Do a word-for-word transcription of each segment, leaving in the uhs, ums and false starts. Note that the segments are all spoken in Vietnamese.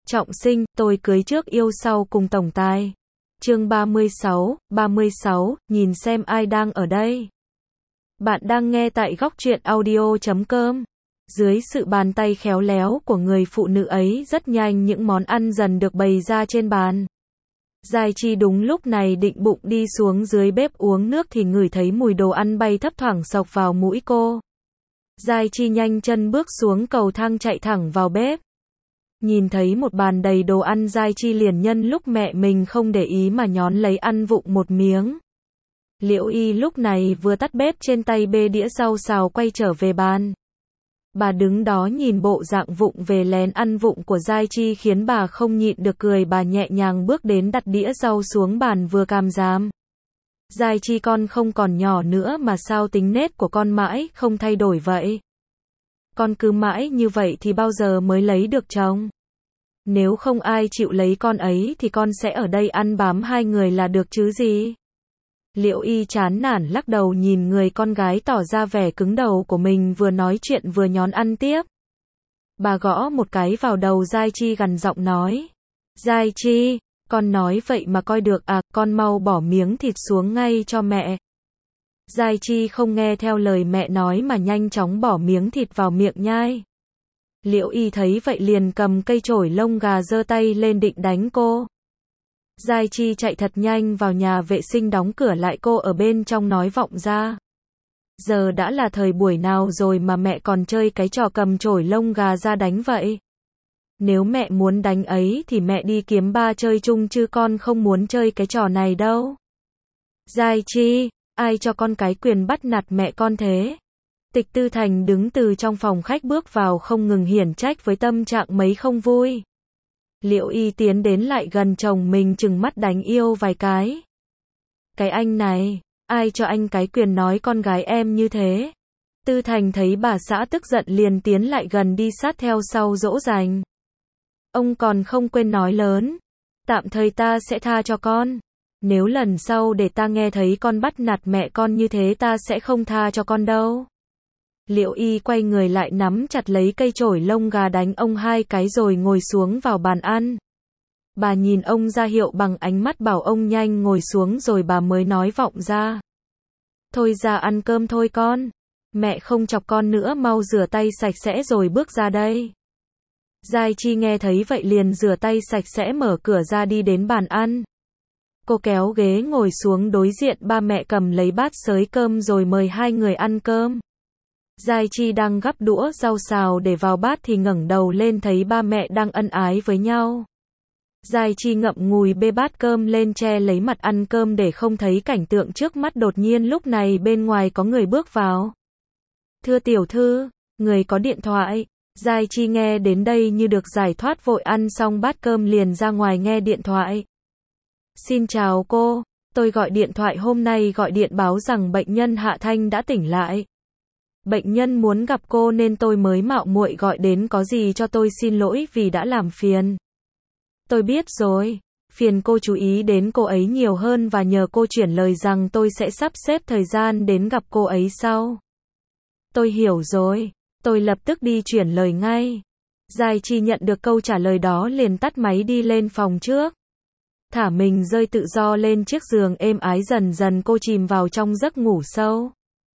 Trọng sinh, tôi cưới trước yêu sau cùng tổng tài. Chương ba mươi sáu, ba mươi sáu, nhìn xem ai đang ở đây. Bạn đang nghe tại góc truyện audio chấm com. Dưới sự bàn tay khéo léo của người phụ nữ ấy, rất nhanh những món ăn dần được bày ra trên bàn. Giai Chi đúng lúc này định bụng đi xuống dưới bếp uống nước thì ngửi thấy mùi đồ ăn bay thấp thoảng xộc vào mũi cô. Giai Chi nhanh chân bước xuống cầu thang chạy thẳng vào bếp. Nhìn thấy một bàn đầy đồ ăn, Giai Chi liền nhân lúc mẹ mình không để ý mà nhón lấy ăn vụng một miếng. Liễu Y lúc này vừa tắt bếp trên tay bê đĩa rau xào quay trở về bàn. Bà đứng đó nhìn bộ dạng vụng về lén ăn vụng của Giai Chi khiến bà không nhịn được cười. Bà nhẹ nhàng bước đến đặt đĩa rau xuống bàn vừa càm ràm. Giai Chi, con không còn nhỏ nữa mà sao tính nết của con mãi không thay đổi vậy? Con cứ mãi như vậy thì bao giờ mới lấy được chồng? Nếu không ai chịu lấy con ấy thì con sẽ ở đây ăn bám hai người là được chứ gì? Liễu Y chán nản lắc đầu nhìn người con gái tỏ ra vẻ cứng đầu của mình vừa nói chuyện vừa nhón ăn tiếp. Bà gõ một cái vào đầu Giai Chi gằn giọng nói. Giai Chi, con nói vậy mà coi được à, con mau bỏ miếng thịt xuống ngay cho mẹ. Giai Chi không nghe theo lời mẹ nói mà nhanh chóng bỏ miếng thịt vào miệng nhai. Liễu Y thấy vậy liền cầm cây chổi lông gà giơ tay lên định đánh cô. Giai Chi chạy thật nhanh vào nhà vệ sinh đóng cửa lại, cô ở bên trong nói vọng ra. Giờ đã là thời buổi nào rồi mà mẹ còn chơi cái trò cầm chổi lông gà ra đánh vậy? Nếu mẹ muốn đánh ấy thì mẹ đi kiếm ba chơi chung chứ con không muốn chơi cái trò này đâu. Giai Chi, ai cho con cái quyền bắt nạt mẹ con thế? Tịch Tư Thành đứng từ trong phòng khách bước vào không ngừng hiển trách với tâm trạng mấy không vui. Liễu Y tiến đến lại gần chồng mình trừng mắt đánh yêu vài cái. Cái anh này, ai cho anh cái quyền nói con gái em như thế? Tư Thành thấy bà xã tức giận liền tiến lại gần đi sát theo sau dỗ dành. Ông còn không quên nói lớn. Tạm thời ta sẽ tha cho con. Nếu lần sau để ta nghe thấy con bắt nạt mẹ con như thế ta sẽ không tha cho con đâu. Liễu Y quay người lại nắm chặt lấy cây chổi lông gà đánh ông hai cái rồi ngồi xuống vào bàn ăn. Bà nhìn ông ra hiệu bằng ánh mắt bảo ông nhanh ngồi xuống rồi bà mới nói vọng ra. Thôi ra ăn cơm thôi con. Mẹ không chọc con nữa, mau rửa tay sạch sẽ rồi bước ra đây. Giai Chi nghe thấy vậy liền rửa tay sạch sẽ mở cửa ra đi đến bàn ăn. Cô kéo ghế ngồi xuống đối diện ba mẹ, cầm lấy bát xới cơm rồi mời hai người ăn cơm. Giai Chi đang gắp đũa rau xào để vào bát thì ngẩng đầu lên thấy ba mẹ đang ân ái với nhau. Giai Chi ngậm ngùi bê bát cơm lên che lấy mặt ăn cơm để không thấy cảnh tượng trước mắt. Đột nhiên lúc này bên ngoài có người bước vào. Thưa tiểu thư, người có điện thoại. Giai Chi nghe đến đây như được giải thoát, vội ăn xong bát cơm liền ra ngoài nghe điện thoại. Xin chào cô, tôi gọi điện thoại hôm nay gọi điện báo rằng bệnh nhân Hạ Thanh đã tỉnh lại. Bệnh nhân muốn gặp cô nên tôi mới mạo muội gọi đến, có gì cho tôi xin lỗi vì đã làm phiền. Tôi biết rồi, phiền cô chú ý đến cô ấy nhiều hơn và nhờ cô chuyển lời rằng tôi sẽ sắp xếp thời gian đến gặp cô ấy sau. Tôi hiểu rồi, tôi lập tức đi chuyển lời ngay. Giai Chi nhận được câu trả lời đó liền tắt máy đi lên phòng trước. Thả mình rơi tự do lên chiếc giường êm ái, dần dần cô chìm vào trong giấc ngủ sâu.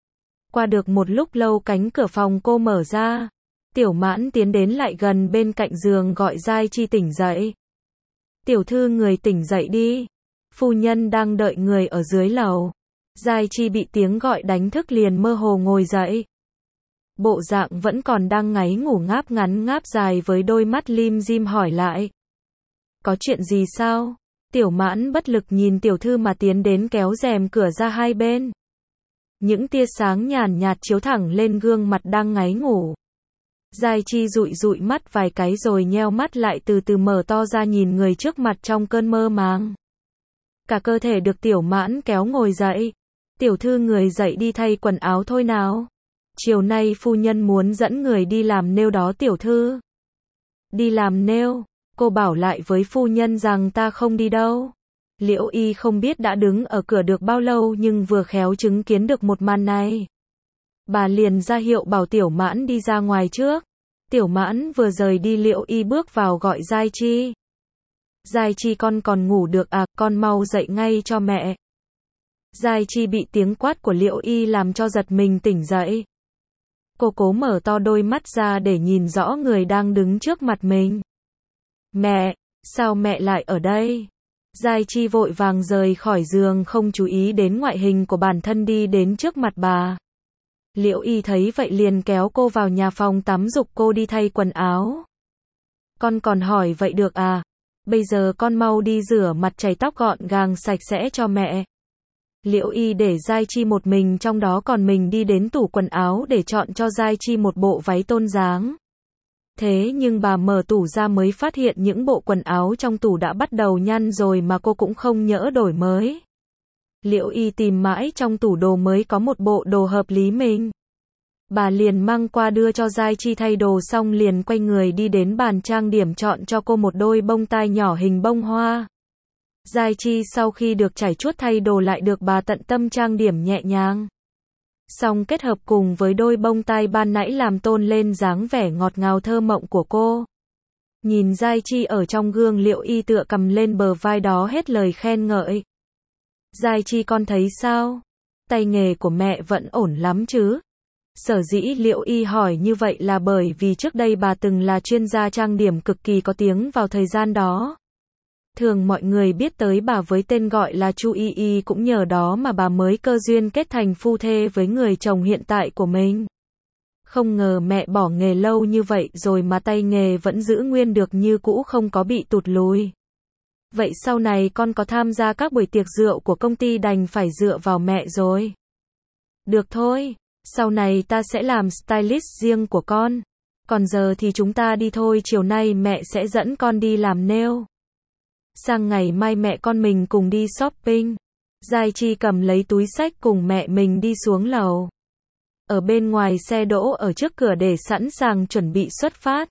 Qua được một lúc lâu cánh cửa phòng cô mở ra. Tiểu Mãn tiến đến lại gần bên cạnh giường gọi Giai Chi tỉnh dậy. Tiểu thư, người tỉnh dậy đi. Phu nhân đang đợi người ở dưới lầu. Giai Chi bị tiếng gọi đánh thức liền mơ hồ ngồi dậy. Bộ dạng vẫn còn đang ngáy ngủ ngáp ngắn ngáp dài với đôi mắt lim dim hỏi lại. Có chuyện gì sao? Tiểu Mãn bất lực nhìn tiểu thư mà tiến đến kéo rèm cửa ra hai bên. Những tia sáng nhàn nhạt chiếu thẳng lên gương mặt đang ngáy ngủ. Giai Chi dụi dụi mắt vài cái rồi nheo mắt lại từ từ mở to ra nhìn người trước mặt trong cơn mơ màng. Cả cơ thể được Tiểu Mãn kéo ngồi dậy. Tiểu thư, người dậy đi thay quần áo thôi nào. Chiều nay phu nhân muốn dẫn người đi làm nêu đó tiểu thư. Đi làm nêu? Cô bảo lại với phu nhân rằng ta không đi đâu. Liễu Y không biết đã đứng ở cửa được bao lâu nhưng vừa khéo chứng kiến được một màn này. Bà liền ra hiệu bảo Tiểu Mãn đi ra ngoài trước. Tiểu Mãn vừa rời đi Liễu Y bước vào gọi Giai Chi. Giai Chi con còn ngủ được à, con mau dậy ngay cho mẹ. Giai Chi bị tiếng quát của Liễu Y làm cho giật mình tỉnh dậy. Cô cố mở to đôi mắt ra để nhìn rõ người đang đứng trước mặt mình. Mẹ, sao mẹ lại ở đây? Giai Chi vội vàng rời khỏi giường không chú ý đến ngoại hình của bản thân đi đến trước mặt bà. Liễu Y thấy vậy liền kéo cô vào nhà phòng tắm giục cô đi thay quần áo. Con còn hỏi vậy được à? Bây giờ con mau đi rửa mặt chải tóc gọn gàng sạch sẽ cho mẹ. Liễu Y để Giai Chi một mình trong đó còn mình đi đến tủ quần áo để chọn cho Giai Chi một bộ váy tôn dáng. Thế nhưng bà mở tủ ra mới phát hiện những bộ quần áo trong tủ đã bắt đầu nhăn rồi mà cô cũng không nhỡ đổi mới. Liễu Y tìm mãi trong tủ đồ mới có một bộ đồ hợp lý mình. Bà liền mang qua đưa cho Giai Chi thay đồ xong liền quay người đi đến bàn trang điểm chọn cho cô một đôi bông tai nhỏ hình bông hoa. Giai Chi sau khi được trải chuốt thay đồ lại được bà tận tâm trang điểm nhẹ nhàng. Xong kết hợp cùng với đôi bông tai ban nãy làm tôn lên dáng vẻ ngọt ngào thơ mộng của cô. Nhìn Giai Chi ở trong gương Liễu Y tựa cầm lên bờ vai đó hết lời khen ngợi. Giai Chi con thấy sao? Tay nghề của mẹ vẫn ổn lắm chứ? Sở dĩ Liễu Y hỏi như vậy là bởi vì trước đây bà từng là chuyên gia trang điểm cực kỳ có tiếng vào thời gian đó. Thường mọi người biết tới bà với tên gọi là Chu Y Y cũng nhờ đó mà bà mới cơ duyên kết thành phu thê với người chồng hiện tại của mình. Không ngờ mẹ bỏ nghề lâu như vậy rồi mà tay nghề vẫn giữ nguyên được như cũ không có bị tụt lùi. Vậy sau này con có tham gia các buổi tiệc rượu của công ty đành phải dựa vào mẹ rồi. Được thôi, sau này ta sẽ làm stylist riêng của con. Còn giờ thì chúng ta đi thôi, chiều nay mẹ sẽ dẫn con đi làm nail. Sang ngày mai mẹ con mình cùng đi shopping. Giai Chi cầm lấy túi xách cùng mẹ mình đi xuống lầu. Ở bên ngoài xe đỗ ở trước cửa để sẵn sàng chuẩn bị xuất phát.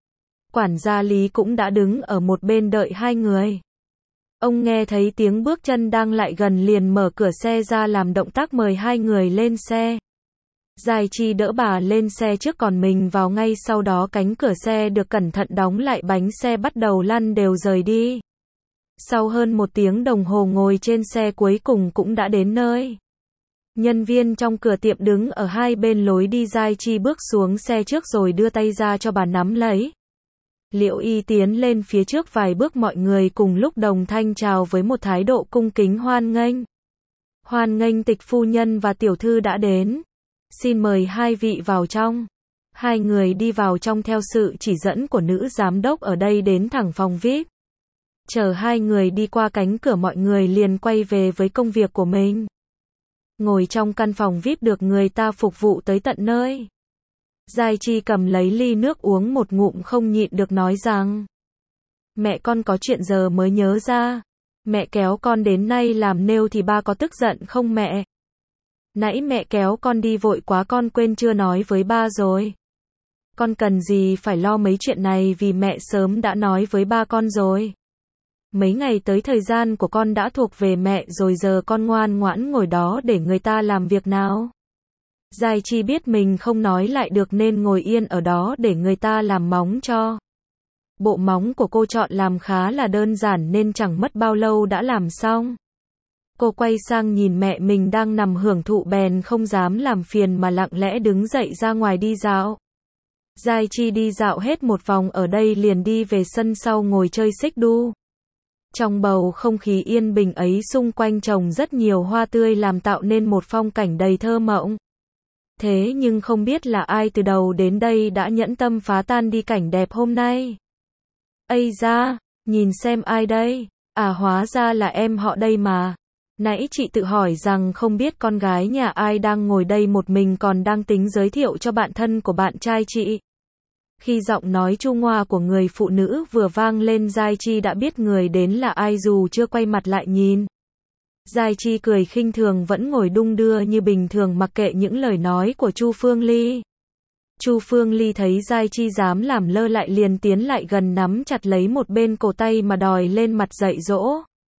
Quản gia Lý cũng đã đứng ở một bên đợi hai người. Ông nghe thấy tiếng bước chân đang lại gần liền mở cửa xe ra làm động tác mời hai người lên xe. Giai Chi đỡ bà lên xe trước còn mình vào ngay sau đó cánh cửa xe được cẩn thận đóng lại bánh xe bắt đầu lăn đều rời đi. Sau hơn một tiếng đồng hồ ngồi trên xe cuối cùng cũng đã đến nơi. Nhân viên trong cửa tiệm đứng ở hai bên lối đi. Giai Chi bước xuống xe trước rồi đưa tay ra cho bà nắm lấy. Liễu Y tiến lên phía trước vài bước mọi người cùng lúc đồng thanh chào với một thái độ cung kính hoan nghênh. Hoan nghênh tịch phu nhân và tiểu thư đã đến. Xin mời hai vị vào trong. Hai người đi vào trong theo sự chỉ dẫn của nữ giám đốc ở đây đến thẳng phòng vi ai pi. Chờ hai người đi qua cánh cửa mọi người liền quay về với công việc của mình. Ngồi trong căn phòng vi ai pi được người ta phục vụ tới tận nơi. Giai Chi cầm lấy ly nước uống một ngụm không nhịn được nói rằng: Mẹ con có chuyện giờ mới nhớ ra. Mẹ kéo con đến nay làm nail thì ba có tức giận không mẹ? Nãy mẹ kéo con đi vội quá con quên chưa nói với ba rồi. Con cần gì phải lo mấy chuyện này vì mẹ sớm đã nói với ba con rồi. Mấy ngày tới thời gian của con đã thuộc về mẹ rồi giờ con ngoan ngoãn ngồi đó để người ta làm việc nào. Giai Chi biết mình không nói lại được nên ngồi yên ở đó để người ta làm móng cho. Bộ móng của cô chọn làm khá là đơn giản nên chẳng mất bao lâu đã làm xong. Cô quay sang nhìn mẹ mình đang nằm hưởng thụ bèn không dám làm phiền mà lặng lẽ đứng dậy ra ngoài đi dạo. Giai Chi đi dạo hết một vòng ở đây liền đi về sân sau ngồi chơi xích đu. Trong bầu không khí yên bình ấy xung quanh trồng rất nhiều hoa tươi làm tạo nên một phong cảnh đầy thơ mộng. Thế nhưng không biết là ai từ đầu đến đây đã nhẫn tâm phá tan đi cảnh đẹp hôm nay. Ây da, nhìn xem ai đây? À hóa ra là em họ đây mà. Nãy chị tự hỏi rằng không biết con gái nhà ai đang ngồi đây một mình còn đang tính giới thiệu cho bạn thân của bạn trai chị. Khi giọng nói chu ngoa của người phụ nữ vừa vang lên Giai Chi đã biết người đến là ai dù chưa quay mặt lại nhìn. Giai Chi cười khinh thường vẫn ngồi đung đưa như bình thường mặc kệ những lời nói của Chu Phương Ly. Chu Phương Ly thấy Giai Chi dám làm lơ lại liền tiến lại gần nắm chặt lấy một bên cổ tay mà đòi lên mặt dạy dỗ.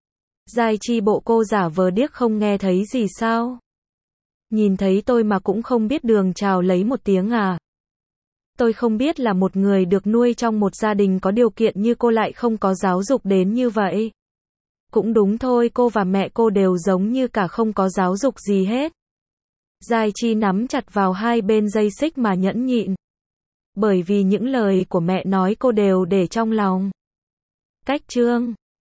Giai Chi bộ cô giả vờ điếc không nghe thấy gì sao? Nhìn thấy tôi mà cũng không biết đường chào lấy một tiếng à? Tôi không biết là một người được nuôi trong một gia đình có điều kiện như cô lại không có giáo dục đến như vậy. Cũng đúng thôi, cô và mẹ cô đều giống như cả không có giáo dục gì hết. Giai Chi nắm chặt vào hai bên dây xích mà nhẫn nhịn. Bởi vì những lời của mẹ nói cô đều để trong lòng. Cách chương